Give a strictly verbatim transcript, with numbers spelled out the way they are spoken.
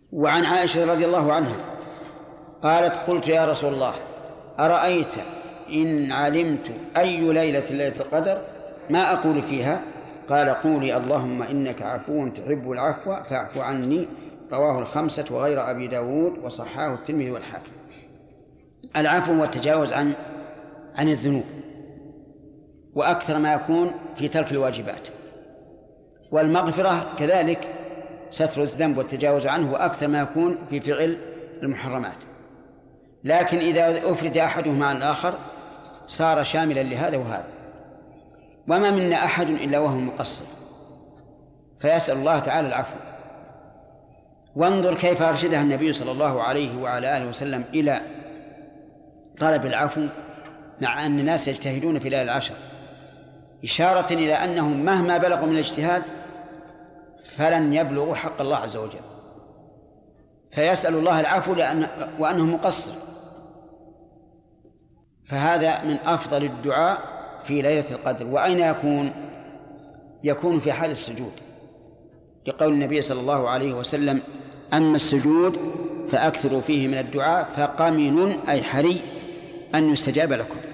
وعن عائشة رضي الله عنها قالت قلت يا رسول الله أرأيت إن علمت أي ليلة ليلة القدر ما أقول فيها؟ قال قولي اللهم إنك عفو تحب العفو فاعف عني. رواه الخمسة وغير أبي داود وصححه الترمذي والحاكم. العفو والتجاوز عن عن الذنوب، وأكثر ما يكون في ترك الواجبات، والمغفرة كذلك ستر الذنب والتجاوز عنه، وأكثر ما يكون في فعل المحرمات. لكن إذا أفرد أحدهما عن الآخر صار شاملا لهذا وهذا. وما منا أحد إلا وهو مقصر، فيسأل الله تعالى العفو. وانظر كيف أرشدها النبي صلى الله عليه وعلى آله وسلم إلى طلب العفو مع أن الناس يجتهدون في ليالي العشر، إشارة إلى أنهم مهما بلغوا من الاجتهاد فلن يبلغوا حق الله عز وجل، فيسأل الله العفو لأن وأنه مقصر. فهذا من أفضل الدعاء في ليلة القدر. وأين يكون؟ يكون في حال السجود، لقول النبي صلى الله عليه وسلم أما السجود فأكثروا فيه من الدعاء فقمن أي حري أن يستجاب لكم.